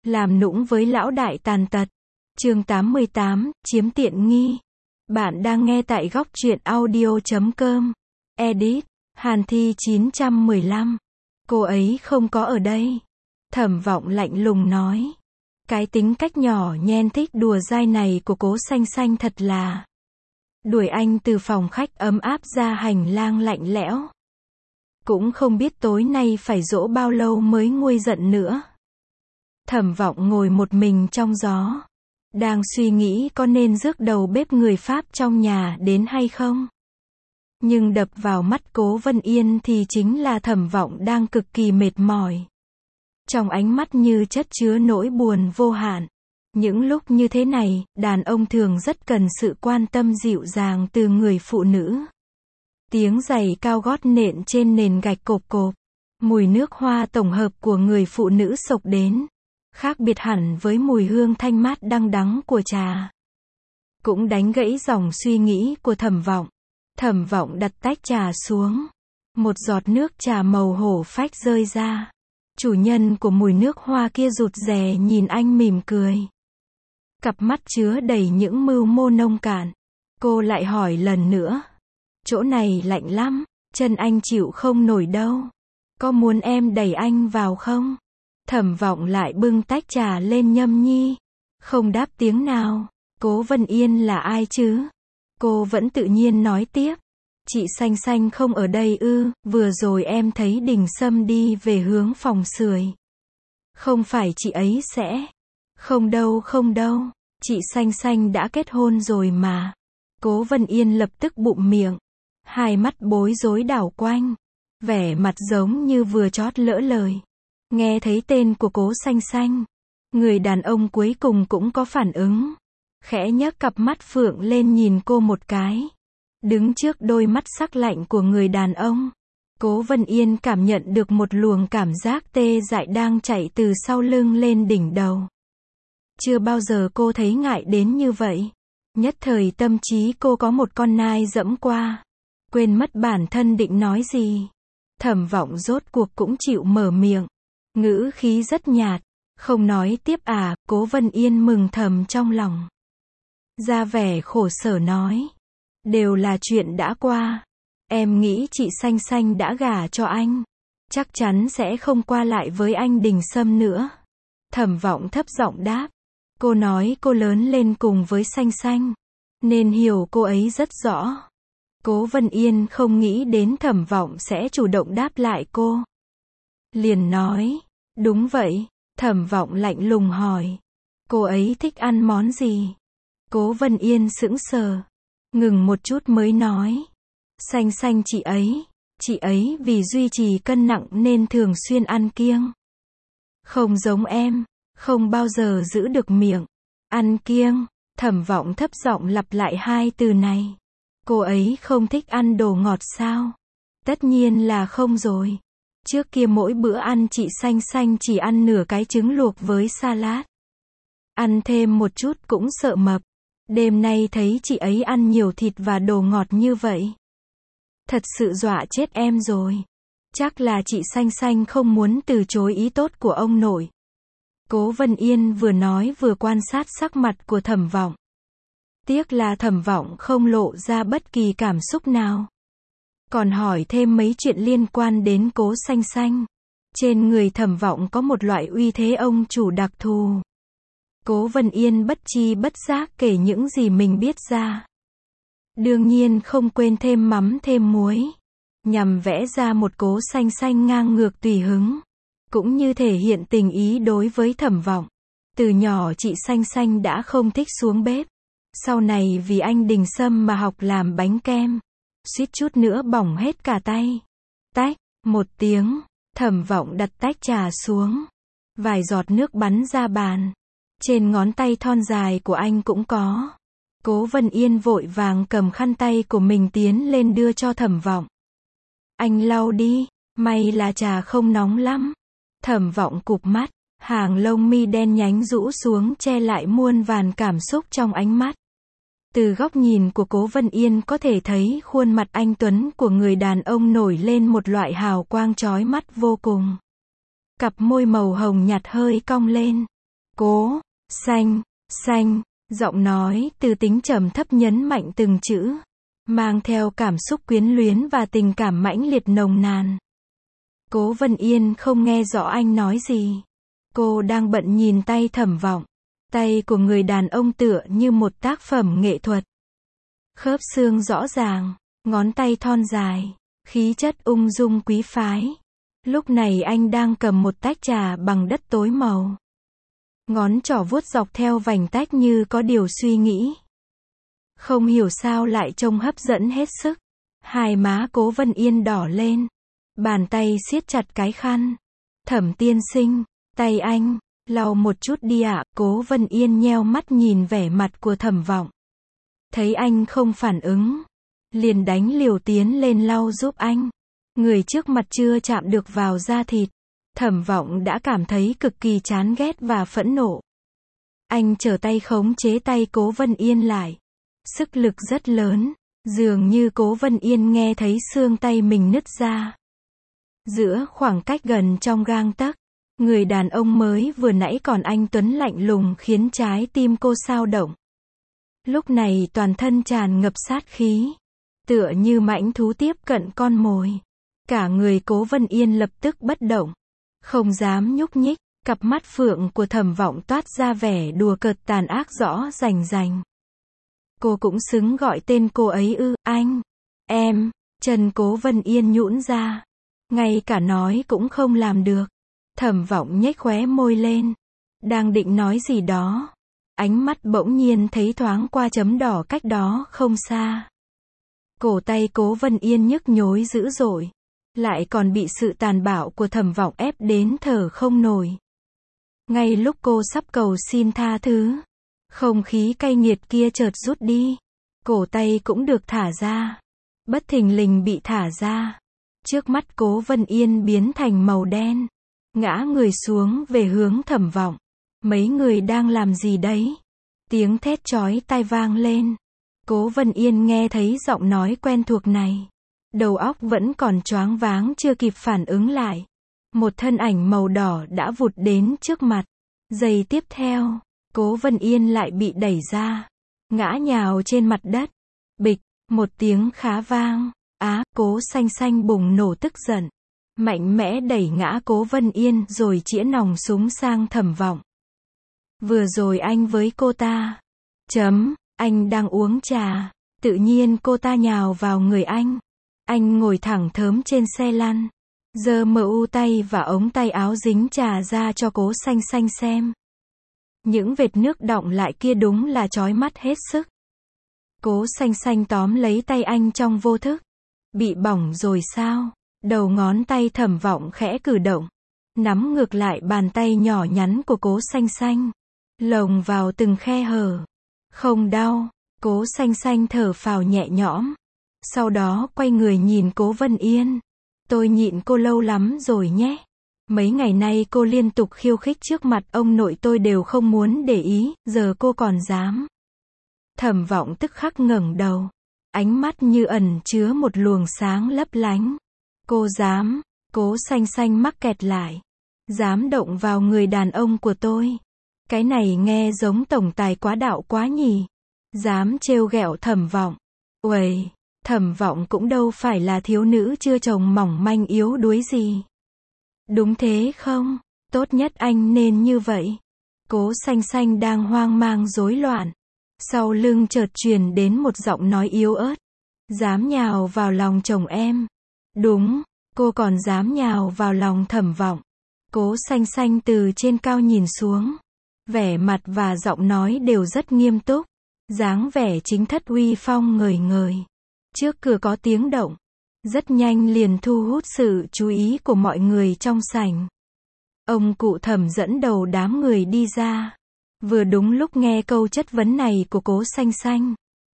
Làm nũng với lão đại tàn tật. Chương 88, chiếm tiện nghi. Bạn đang nghe tại góc truyện audio.com. Edit, Hàn Thi 915. Cô ấy không có ở đây. Thẩm Vọng lạnh lùng nói. Cái tính cách nhỏ nhen thích đùa dai này của Cố Xanh Xanh thật là đuổi anh từ phòng khách ấm áp ra hành lang lạnh lẽo. Cũng không biết tối nay phải dỗ bao lâu mới nguôi giận nữa. Thẩm Vọng ngồi một mình trong gió, đang suy nghĩ có nên rước đầu bếp người Pháp trong nhà đến hay không. Nhưng đập vào mắt Cố Vân Yên thì chính là Thẩm Vọng đang cực kỳ mệt mỏi. Trong ánh mắt như chất chứa nỗi buồn vô hạn. Những lúc như thế này, đàn ông thường rất cần sự quan tâm dịu dàng từ người phụ nữ. Tiếng giày cao gót nện trên nền gạch cộp cộp. Mùi nước hoa tổng hợp của người phụ nữ xộc đến. Khác biệt hẳn với mùi hương thanh mát đăng đắng của trà. Cũng đánh gãy dòng suy nghĩ của Thẩm Vọng. Thẩm Vọng đặt tách trà xuống. Một giọt nước trà màu hổ phách rơi ra. Chủ nhân của mùi nước hoa kia rụt rè nhìn anh mỉm cười. Cặp mắt chứa đầy những mưu mô nông cạn. Cô lại hỏi lần nữa. Chỗ này lạnh lắm, chân anh chịu không nổi đâu. Có muốn em đẩy anh vào không? Thẩm Vọng lại bưng tách trà lên nhâm nhi. Không đáp tiếng nào. Cố Vân Yên là ai chứ? Cô vẫn tự nhiên nói tiếp. Chị Xanh Xanh không ở đây ư? Vừa rồi em thấy Đình Sâm đi về hướng phòng sưởi. Không phải chị ấy sẽ... Không đâu không đâu. Chị Xanh Xanh đã kết hôn rồi mà. Cố Vân Yên lập tức bụm miệng. Hai mắt bối rối đảo quanh. Vẻ mặt giống như vừa chót lỡ lời. Nghe thấy tên của Cố Xanh Xanh. Người đàn ông cuối cùng cũng có phản ứng. Khẽ nhấc cặp mắt phượng lên nhìn cô một cái. Đứng trước đôi mắt sắc lạnh của người đàn ông. Cố Vân Yên cảm nhận được một luồng cảm giác tê dại đang chạy từ sau lưng lên đỉnh đầu. Chưa bao giờ cô thấy ngại đến như vậy. Nhất thời tâm trí cô có một con nai dẫm qua. Quên mất bản thân định nói gì. Thẩm Vọng rốt cuộc cũng chịu mở miệng. Ngữ khí rất nhạt. Không nói tiếp à? Cố Vân Yên mừng thầm trong lòng. Ra vẻ khổ sở nói. Đều là chuyện đã qua. Em nghĩ chị Xanh Xanh đã gả cho anh. Chắc chắn sẽ không qua lại với anh Đình Sâm nữa. Thẩm Vọng thấp giọng đáp. Cô nói cô lớn lên cùng với Xanh Xanh. Nên hiểu cô ấy rất rõ. Cố Vân Yên không nghĩ đến Thẩm Vọng sẽ chủ động đáp lại cô. Liền nói. Đúng vậy. Thẩm Vọng lạnh lùng hỏi. Cô ấy thích ăn món gì? Cố Vân Yên sững sờ. Ngừng một chút mới nói. Xanh Xanh chị ấy vì duy trì cân nặng nên thường xuyên ăn kiêng. Không giống em, không bao giờ giữ được miệng. Ăn kiêng, Thẩm Vọng thấp giọng lặp lại hai từ này. Cô ấy không thích ăn đồ ngọt sao? Tất nhiên là không rồi. Trước kia mỗi bữa ăn chị Xanh Xanh chỉ ăn nửa cái trứng luộc với salad. Ăn thêm một chút cũng sợ mập. Đêm nay thấy chị ấy ăn nhiều thịt và đồ ngọt như vậy. Thật sự dọa chết em rồi. Chắc là chị Xanh Xanh không muốn từ chối ý tốt của ông nội. Cố Vân Yên vừa nói vừa quan sát sắc mặt của Thẩm Vọng. Tiếc là Thẩm Vọng không lộ ra bất kỳ cảm xúc nào. Còn hỏi thêm mấy chuyện liên quan đến Cố Xanh Xanh. Trên người Thẩm Vọng có một loại uy thế ông chủ đặc thù. Cố Vân Yên bất tri bất giác kể những gì mình biết ra. Đương nhiên không quên thêm mắm thêm muối. Nhằm vẽ ra một Cố Xanh Xanh ngang ngược tùy hứng. Cũng như thể hiện tình ý đối với Thẩm Vọng. Từ nhỏ chị Xanh Xanh đã không thích xuống bếp. Sau này vì anh Đình Sâm mà học làm bánh kem. Suýt chút nữa bỏng hết cả tay. Tách, một tiếng, Thẩm Vọng đặt tách trà xuống. Vài giọt nước bắn ra bàn. Trên ngón tay thon dài của anh cũng có. Cố Vân Yên vội vàng cầm khăn tay của mình tiến lên đưa cho Thẩm Vọng. Anh lau đi, may là trà không nóng lắm. Thẩm Vọng cụp mắt, hàng lông mi đen nhánh rũ xuống che lại muôn vàn cảm xúc trong ánh mắt. Từ góc nhìn của Cố Vân Yên có thể thấy khuôn mặt anh tuấn của người đàn ông nổi lên một loại hào quang chói mắt vô cùng. Cặp môi màu hồng nhạt hơi cong lên. Cố, xanh, giọng nói từ tính trầm thấp nhấn mạnh từng chữ, mang theo cảm xúc quyến luyến và tình cảm mãnh liệt nồng nàn. Cố Vân Yên không nghe rõ anh nói gì. Cô đang bận nhìn tay Thẩm Vọng. Tay của người đàn ông tựa như một tác phẩm nghệ thuật. Khớp xương rõ ràng, ngón tay thon dài, khí chất ung dung quý phái. Lúc này anh đang cầm một tách trà bằng đất tối màu. Ngón trỏ vuốt dọc theo vành tách như có điều suy nghĩ. Không hiểu sao lại trông hấp dẫn hết sức. Hai má Cố Vân Yên đỏ lên. Bàn tay siết chặt cái khăn. Thẩm tiên sinh, tay anh, lau một chút đi ạ. Cố Vân Yên nheo mắt nhìn vẻ mặt của Thẩm Vọng. Thấy anh không phản ứng, liền đánh liều tiến lên lau giúp anh. Người trước mặt chưa chạm được vào da thịt. Thẩm Vọng đã cảm thấy cực kỳ chán ghét và phẫn nộ. Anh trở tay khống chế tay Cố Vân Yên lại. Sức lực rất lớn, dường như Cố Vân Yên nghe thấy xương tay mình nứt ra. Giữa khoảng cách gần trong gang tấc, người đàn ông mới vừa nãy còn anh tuấn lạnh lùng khiến trái tim cô xao động. Lúc này toàn thân tràn ngập sát khí, tựa như mãnh thú tiếp cận con mồi. Cả người Cố Vân Yên lập tức bất động, không dám nhúc nhích. Cặp mắt phượng của Thẩm Vọng toát ra vẻ đùa cợt tàn ác rõ rành rành. Cô cũng xứng gọi tên cô ấy ư? Anh, em. Chân Cố Vân Yên nhũn ra, ngay cả nói cũng không làm được. Thẩm Vọng nhếch khóe môi lên, đang định nói gì đó, ánh mắt bỗng nhiên thấy thoáng qua chấm đỏ cách đó không xa. Cổ tay Cố Vân Yên nhức nhối dữ dội, lại còn bị sự tàn bạo của Thẩm Vọng ép đến thở không nổi. Ngay lúc cô sắp cầu xin tha thứ, không khí cay nghiệt kia chợt rút đi, cổ tay cũng được thả ra. Bất thình lình bị thả ra, trước mắt Cố Vân Yên biến thành màu đen, ngã người xuống về hướng Thẩm Vọng. Mấy người đang làm gì đấy? Tiếng thét chói tai vang lên. Cố Vân Yên nghe thấy giọng nói quen thuộc này, đầu óc vẫn còn choáng váng chưa kịp phản ứng lại. Một thân ảnh màu đỏ đã vụt đến trước mặt. Giây tiếp theo, Cố Vân Yên lại bị đẩy ra, ngã nhào trên mặt đất. Bịch, một tiếng khá vang. Cố Xanh Xanh bùng nổ tức giận, mạnh mẽ đẩy ngã Cố Vân Yên rồi chĩa nòng súng sang Thẩm Vọng. Vừa rồi anh với cô ta. Anh đang uống trà. Tự nhiên cô ta nhào vào người anh. Anh ngồi thẳng thớm trên xe lăn, giơ mu tay và ống tay áo dính trà ra cho Cố Xanh Xanh xem. Những vệt nước đọng lại kia đúng là chói mắt hết sức. Cố Xanh Xanh tóm lấy tay anh trong vô thức. Bị bỏng rồi sao? Đầu ngón tay Thẩm Vọng khẽ cử động, nắm ngược lại bàn tay nhỏ nhắn của Cố Xanh Xanh, lồng vào từng khe hở. Không đau. Cố Xanh Xanh thở phào nhẹ nhõm. Sau đó quay người nhìn Cố Vân Yên. Tôi nhịn cô lâu lắm rồi nhé. Mấy ngày nay cô liên tục khiêu khích trước mặt ông nội tôi đều không muốn để ý, giờ cô còn dám. Thẩm Vọng tức khắc ngẩng đầu, ánh mắt như ẩn chứa một luồng sáng lấp lánh. Cô dám? Cố Xanh Xanh mắc kẹt lại. Dám động vào người đàn ông của tôi. Cái này nghe giống tổng tài quá đạo quá nhỉ. Dám trêu ghẹo Thẩm Vọng. Uầy, Thẩm Vọng cũng đâu phải là thiếu nữ chưa chồng mỏng manh yếu đuối gì. Đúng thế không? Tốt nhất anh nên như vậy. Cố Xanh Xanh đang hoang mang rối loạn. Sau lưng chợt truyền đến một giọng nói yếu ớt. Dám nhào vào lòng chồng em. Đúng, cô còn dám nhào vào lòng Thẩm Vọng. Cố Xanh Xanh từ trên cao nhìn xuống. Vẻ mặt và giọng nói đều rất nghiêm túc. Dáng vẻ chính thất uy phong ngời ngời. Trước cửa có tiếng động. Rất nhanh liền thu hút sự chú ý của mọi người trong sảnh. Ông cụ Thẩm dẫn đầu đám người đi ra. Vừa đúng lúc nghe câu chất vấn này của Cố Xanh Xanh.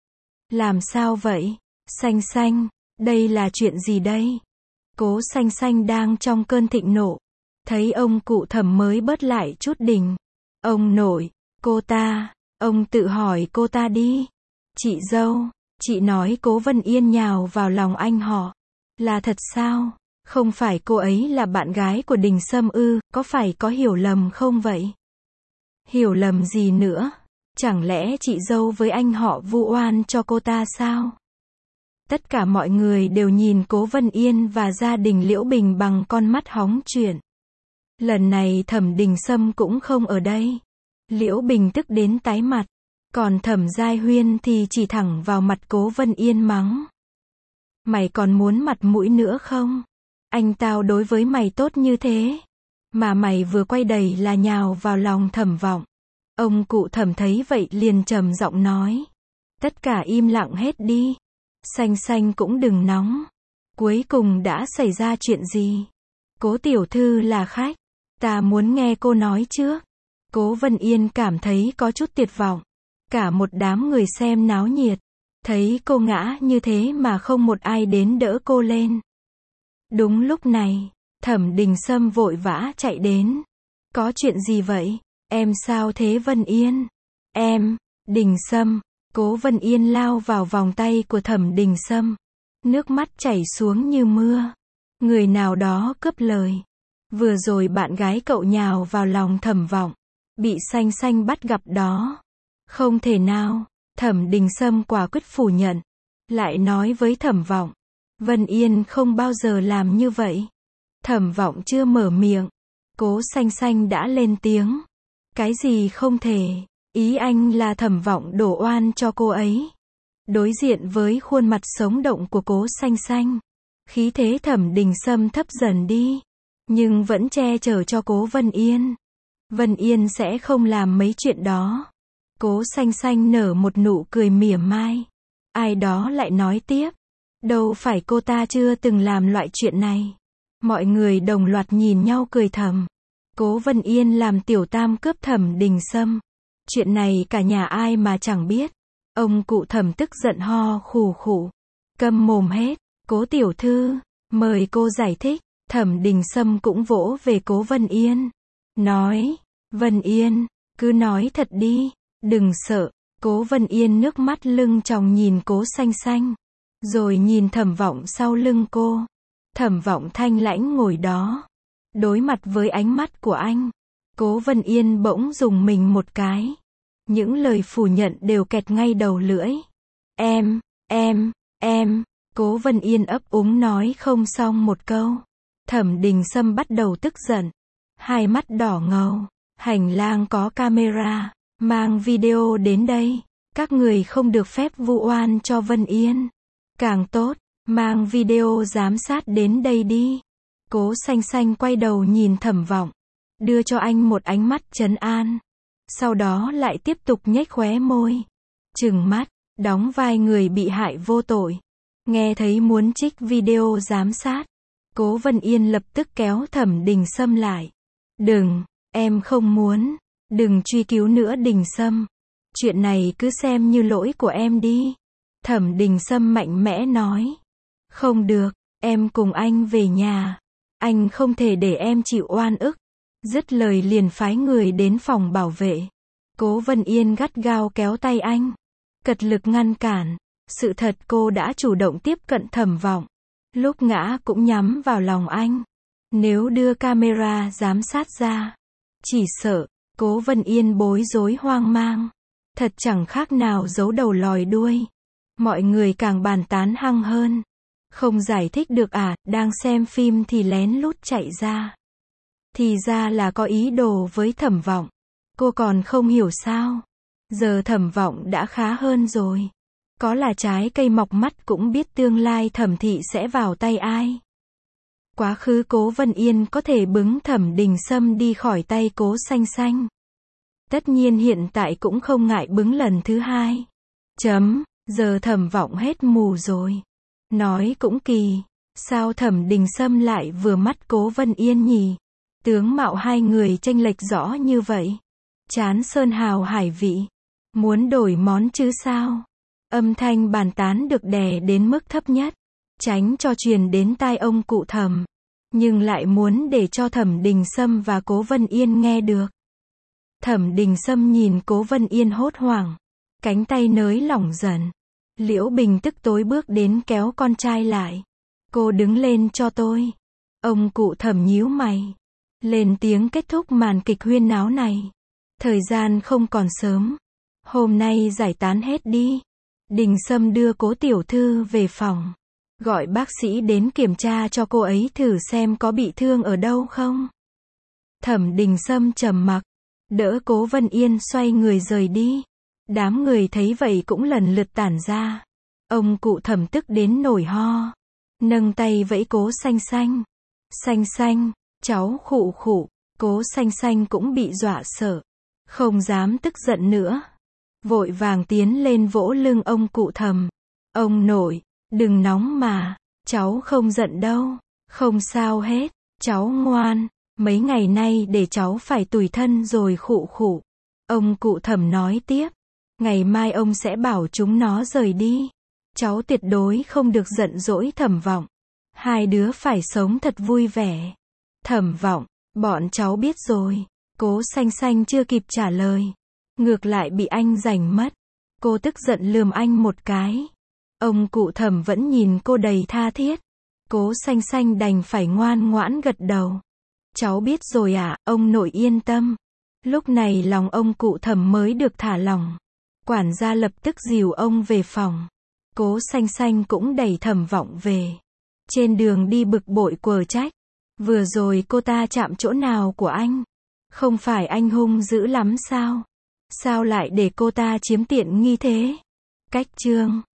Làm sao vậy? Xanh Xanh, đây là chuyện gì đây? Cố Xanh Xanh đang trong cơn thịnh nộ. Thấy ông cụ Thẩm mới bớt lại chút đỉnh. Ông nội, cô ta, ông tự hỏi cô ta đi. Chị dâu, chị nói Cố Vân Yên nhào vào lòng anh họ. Là thật sao? Không phải cô ấy là bạn gái của Đình Sâm ư, có phải có hiểu lầm không vậy? Hiểu lầm gì nữa? Chẳng lẽ chị dâu với anh họ vu oan cho cô ta sao? Tất cả mọi người đều nhìn Cố Vân Yên và gia đình Liễu Bình bằng con mắt hóng chuyện. Lần này Thẩm Đình Sâm cũng không ở đây. Liễu Bình tức đến tái mặt. Còn Thẩm Giai Huyên thì chỉ thẳng vào mặt Cố Vân Yên mắng. Mày còn muốn mặt mũi nữa không? Anh tao đối với mày tốt như thế. Mà mày vừa quay đầy là nhào vào lòng Thẩm Vọng. Ông cụ Thẩm thấy vậy liền trầm giọng nói. Tất cả im lặng hết đi. Xanh xanh cũng đừng nóng. Cuối cùng đã xảy ra chuyện gì? Cố tiểu thư là khách. Ta muốn nghe cô nói trước. Cố Vân Yên cảm thấy có chút tuyệt vọng. Cả một đám người xem náo nhiệt. Thấy cô ngã như thế mà không một ai đến đỡ cô lên. Đúng lúc này, Thẩm Đình Sâm vội vã chạy đến. Có chuyện gì vậy? Em sao thế Vân Yên? Em, Đình Sâm. Cố Vân Yên lao vào vòng tay của Thẩm Đình Sâm. Nước mắt chảy xuống như mưa. Người nào đó cướp lời. Vừa rồi bạn gái cậu nhào vào lòng Thẩm Vọng. Bị xanh xanh bắt gặp đó. Không thể nào. Thẩm Đình Sâm quả quyết phủ nhận. Lại nói với Thẩm Vọng. Vân Yên không bao giờ làm như vậy. Thẩm Vọng chưa mở miệng. Cố xanh xanh đã lên tiếng. Cái gì không thể? Ý anh là Thẩm Vọng đổ oan cho cô ấy. Đối diện với khuôn mặt sống động của Cố xanh xanh. Khí thế Thẩm Đình Sâm thấp dần đi. Nhưng vẫn che chở cho Cố Vân Yên. Vân Yên sẽ không làm mấy chuyện đó. Cố xanh xanh nở một nụ cười mỉa mai. Ai đó lại nói tiếp. Đâu phải cô ta chưa từng làm loại chuyện này. Mọi người đồng loạt nhìn nhau cười thầm. Cố Vân Yên làm tiểu tam cướp Thẩm Đình Sâm. Chuyện này cả nhà ai mà chẳng biết. Ông cụ Thẩm tức giận ho khù khụ. Câm mồm hết. Cố tiểu thư, mời cô giải thích. Thẩm Đình Sâm cũng vỗ về Cố Vân Yên. Nói, Vân Yên, cứ nói thật đi. Đừng sợ. Cố Vân Yên nước mắt lưng tròng nhìn Cố xanh xanh. Rồi nhìn Thẩm Vọng sau lưng cô. Thẩm Vọng thanh lãnh ngồi đó. Đối mặt với ánh mắt của anh. Cố Vân Yên bỗng dùng mình một cái. Những lời phủ nhận đều kẹt ngay đầu lưỡi. Em. Cố Vân Yên ấp úng nói không xong một câu. Thẩm Đình Sâm bắt đầu tức giận. Hai mắt đỏ ngầu. Hành lang có camera. Mang video đến đây. Các người không được phép vu oan cho Vân Yên. Càng tốt, mang video giám sát đến đây đi. Cố xanh xanh quay đầu nhìn Thẩm Vọng. Đưa cho anh một ánh mắt trấn an. Sau đó lại tiếp tục nhếch khóe môi. Trừng mắt, đóng vai người bị hại vô tội. Nghe thấy muốn trích video giám sát. Cố Vân Yên lập tức kéo Thẩm Đình Sâm lại. Đừng, em không muốn. Đừng truy cứu nữa Đình Sâm. Chuyện này cứ xem như lỗi của em đi. Thẩm Đình Sâm mạnh mẽ nói. Không được, em cùng anh về nhà. Anh không thể để em chịu oan ức. Dứt lời liền phái người đến phòng bảo vệ. Cố Vân Yên gắt gao kéo tay anh. Cật lực ngăn cản. Sự thật cô đã chủ động tiếp cận Thẩm Vọng. Lúc ngã cũng nhắm vào lòng anh. Nếu đưa camera giám sát ra. Chỉ sợ, Cố Vân Yên bối rối hoang mang. Thật chẳng khác nào giấu đầu lòi đuôi. Mọi người càng bàn tán hăng hơn. Không giải thích được à, đang xem phim thì lén lút chạy ra. Thì ra là có ý đồ với Thẩm Vọng. Cô còn không hiểu sao. Giờ Thẩm Vọng đã khá hơn rồi. Có là trái cây mọc mắt cũng biết tương lai Thẩm thị sẽ vào tay ai. Quá khứ Cố Vân Yên có thể bứng Thẩm Đình Sâm đi khỏi tay Cố xanh xanh. Tất nhiên hiện tại cũng không ngại bứng lần thứ hai. Giờ Thẩm Vọng hết mù rồi. Nói cũng kỳ. Sao Thẩm Đình Sâm lại vừa mắt Cố Vân Yên nhỉ? Tướng mạo hai người chênh lệch rõ như vậy. Chán sơn hào hải vị. Muốn đổi món chứ sao? Âm thanh bàn tán được đè đến mức thấp nhất. Tránh cho truyền đến tai ông cụ Thẩm. Nhưng lại muốn để cho Thẩm Đình Sâm và Cố Vân Yên nghe được. Thẩm Đình Sâm nhìn Cố Vân Yên hốt hoảng. Cánh tay nới lỏng dần. Liễu Bình tức tối bước đến kéo con trai lại. Cô đứng lên cho tôi. Ông cụ Thẩm nhíu mày. Lên tiếng kết thúc màn kịch huyên náo này. Thời gian không còn sớm. Hôm nay giải tán hết đi. Đình Sâm đưa Cố tiểu thư về phòng. Gọi bác sĩ đến kiểm tra cho cô ấy thử xem có bị thương ở đâu không. Thẩm Đình Sâm trầm mặc, đỡ Cố Vân Yên xoay người rời đi. Đám người thấy vậy cũng lần lượt tản ra. Ông cụ Thẩm tức đến nổi ho. Nâng tay vẫy Cố Xanh Xanh. Xanh Xanh, cháu khụ khụ. Cố Xanh Xanh cũng bị dọa sợ. Không dám tức giận nữa. Vội vàng tiến lên vỗ lưng ông cụ Thẩm. Ông nội, đừng nóng mà. Cháu không giận đâu. Không sao hết. Cháu ngoan. Mấy ngày nay để cháu phải tủi thân rồi khụ khụ. Ông cụ Thẩm nói tiếp. Ngày mai ông sẽ bảo chúng nó rời đi. Cháu tuyệt đối không được giận dỗi Thẩm Vọng. Hai đứa phải sống thật vui vẻ. Thẩm Vọng, bọn cháu biết rồi. Cố Xanh Xanh chưa kịp trả lời. Ngược lại bị anh giành mất. Cô tức giận lườm anh một cái. Ông cụ Thẩm vẫn nhìn cô đầy tha thiết. Cố Xanh Xanh đành phải ngoan ngoãn gật đầu. Cháu biết rồi ạ, ông nội yên tâm. Lúc này lòng ông cụ Thẩm mới được thả lỏng. Quản gia lập tức dìu ông về phòng. Cố Xanh Xanh cũng đẩy Thẩm Vọng về. Trên đường đi bực bội quờ trách. Vừa rồi cô ta chạm chỗ nào của anh? Không phải anh hung dữ lắm sao? Sao lại để cô ta chiếm tiện nghi thế? Cách chương